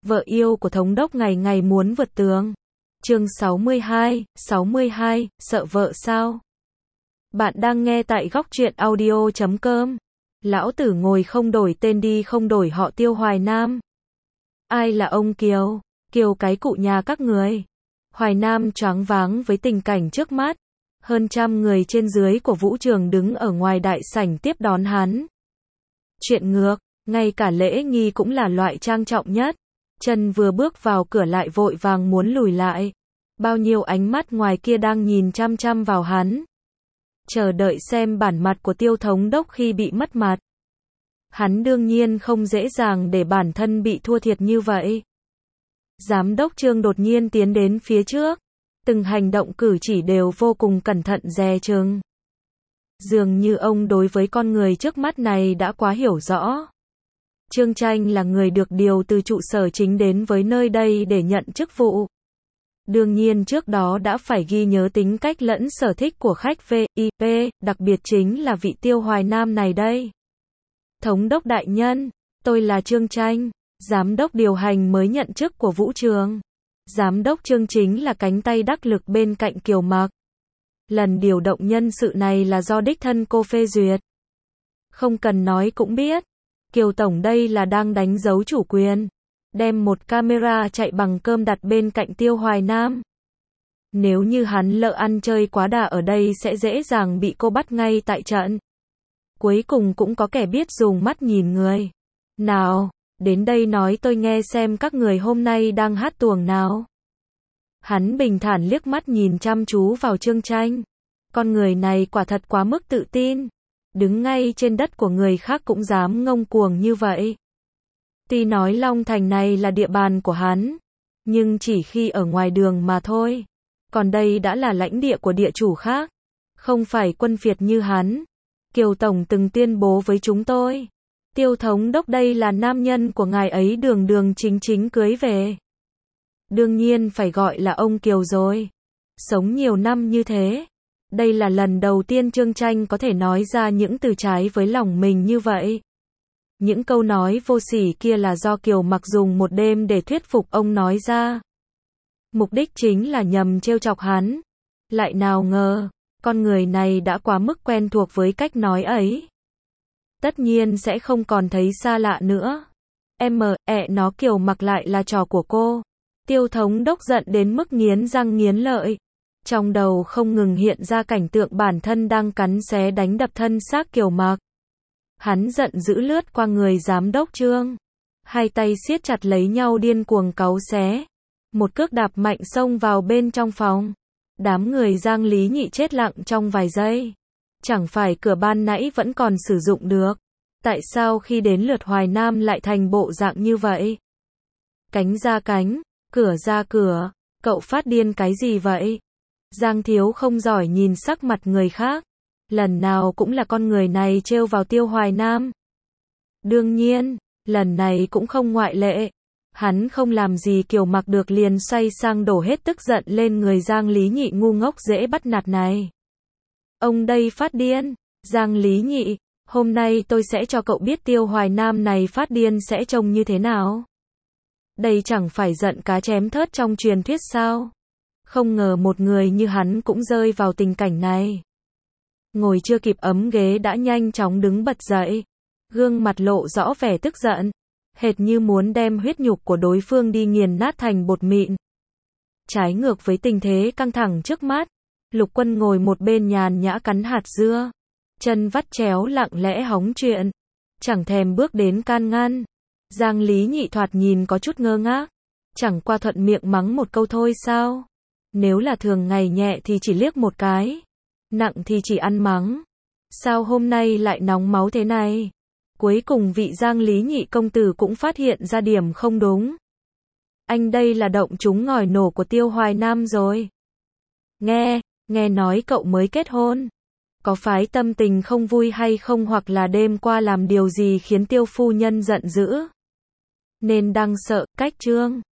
Vợ yêu của thống đốc ngày ngày muốn vượt tường. Chương 62, sợ vợ sao? Bạn đang nghe tại góc truyện audio.com. Lão tử ngồi không đổi tên đi không đổi họ Tiêu Hoài Nam. Ai là ông Kiều? Kiều cái cụ nhà các người. Hoài Nam choáng váng với tình cảnh trước mắt. Hơn trăm người trên dưới của vũ trường đứng ở ngoài đại sảnh tiếp đón hắn. Chuyện ngược, ngay cả lễ nghi cũng là loại trang trọng nhất. Trần vừa bước vào cửa lại vội vàng muốn lùi lại. Bao nhiêu ánh mắt ngoài kia đang nhìn chăm chăm vào hắn. Chờ đợi xem bản mặt của Tiêu thống đốc khi bị mất mặt. Hắn đương nhiên không dễ dàng để bản thân bị thua thiệt như vậy. Giám đốc Trương đột nhiên tiến đến phía trước. Từng hành động cử chỉ đều vô cùng cẩn thận dè chừng. Dường như ông đối với con người trước mắt này đã quá hiểu rõ. Trương Tranh là người được điều từ trụ sở chính đến với nơi đây để nhận chức vụ. Đương nhiên trước đó đã phải ghi nhớ tính cách lẫn sở thích của khách VIP, đặc biệt chính là vị Tiêu Hoài Nam này đây. Thống đốc đại nhân, tôi là Trương Tranh, giám đốc điều hành mới nhận chức của vũ trường. Giám đốc Trương chính là cánh tay đắc lực bên cạnh Kiều Mặc. Lần điều động nhân sự này là do đích thân cô phê duyệt. Không cần nói cũng biết. Kiều Tổng đây là đang đánh dấu chủ quyền. Đem một camera chạy bằng cơm đặt bên cạnh Tiêu Hoài Nam. Nếu như hắn lỡ ăn chơi quá đà ở đây sẽ dễ dàng bị cô bắt ngay tại trận. Cuối cùng cũng có kẻ biết dùng mắt nhìn người. Nào, đến đây nói tôi nghe xem các người hôm nay đang hát tuồng nào. Hắn bình thản liếc mắt nhìn chăm chú vào Trương Tranh. Con người này quả thật quá mức tự tin. Đứng ngay trên đất của người khác cũng dám ngông cuồng như vậy. Tuy nói Long Thành này là địa bàn của hắn, nhưng chỉ khi ở ngoài đường mà thôi. Còn đây đã là lãnh địa của địa chủ khác, không phải quân phiệt như hắn. Kiều Tổng từng tuyên bố với chúng tôi, Tiêu thống đốc đây là nam nhân của ngài ấy đường đường chính chính cưới về. Đương nhiên phải gọi là ông Kiều rồi. Sống nhiều năm như thế, đây là lần đầu tiên Trương Tranh có thể nói ra những từ trái với lòng mình như vậy. Những câu nói vô sỉ kia là do Kiều Mặc dùng một đêm để thuyết phục ông nói ra. Mục đích chính là nhằm trêu chọc hắn. Lại nào ngờ, con người này đã quá mức quen thuộc với cách nói ấy. Tất nhiên sẽ không còn thấy xa lạ nữa. Nó Kiều Mặc lại là trò của cô. Tiêu thống đốc giận đến mức nghiến răng nghiến lợi. Trong đầu không ngừng hiện ra cảnh tượng bản thân đang cắn xé đánh đập thân xác Kiều Mặc. Hắn giận dữ lướt qua người giám đốc Trương. Hai tay siết chặt lấy nhau điên cuồng cáu xé. Một cước đạp mạnh xông vào bên trong phòng. Đám người Giang Lý Nhị chết lặng trong vài giây. Chẳng phải cửa ban nãy vẫn còn sử dụng được. Tại sao khi đến lượt Hoài Nam lại thành bộ dạng như vậy? Cánh ra cánh, cửa ra cửa. Cậu phát điên cái gì vậy? Giang Thiếu không giỏi nhìn sắc mặt người khác. Lần nào cũng là con người này trêu vào Tiêu Hoài Nam. Đương nhiên, lần này cũng không ngoại lệ. Hắn không làm gì Kiều Mặc được liền xoay sang đổ hết tức giận lên người Giang Lý Nhị ngu ngốc dễ bắt nạt này. Ông đây phát điên. Giang Lý Nhị, hôm nay tôi sẽ cho cậu biết Tiêu Hoài Nam này phát điên sẽ trông như thế nào. Đây chẳng phải giận cá chém thớt trong truyền thuyết sao? Không ngờ một người như hắn cũng rơi vào tình cảnh này. Ngồi chưa kịp ấm ghế đã nhanh chóng đứng bật dậy. Gương mặt lộ rõ vẻ tức giận. Hệt như muốn đem huyết nhục của đối phương đi nghiền nát thành bột mịn. Trái ngược với tình thế căng thẳng trước mắt. Lục Quân ngồi một bên nhàn nhã cắn hạt dưa. Chân vắt chéo lặng lẽ hóng chuyện. Chẳng thèm bước đến can ngăn. Giang Lý Nhị thoạt nhìn có chút ngơ ngác. Chẳng qua thuận miệng mắng một câu thôi sao? Nếu là thường ngày nhẹ thì chỉ liếc một cái. Nặng thì chỉ ăn mắng. Sao hôm nay lại nóng máu thế này? Cuối cùng vị Giang Lý Nhị công tử cũng phát hiện ra điểm không đúng. Anh đây là động trúng ngòi nổ của Tiêu Hoài Nam rồi. Nghe nói cậu mới kết hôn. Có phái tâm tình không vui hay không hoặc là đêm qua làm điều gì khiến Tiêu phu nhân giận dữ? Nên đang sợ cách Trương.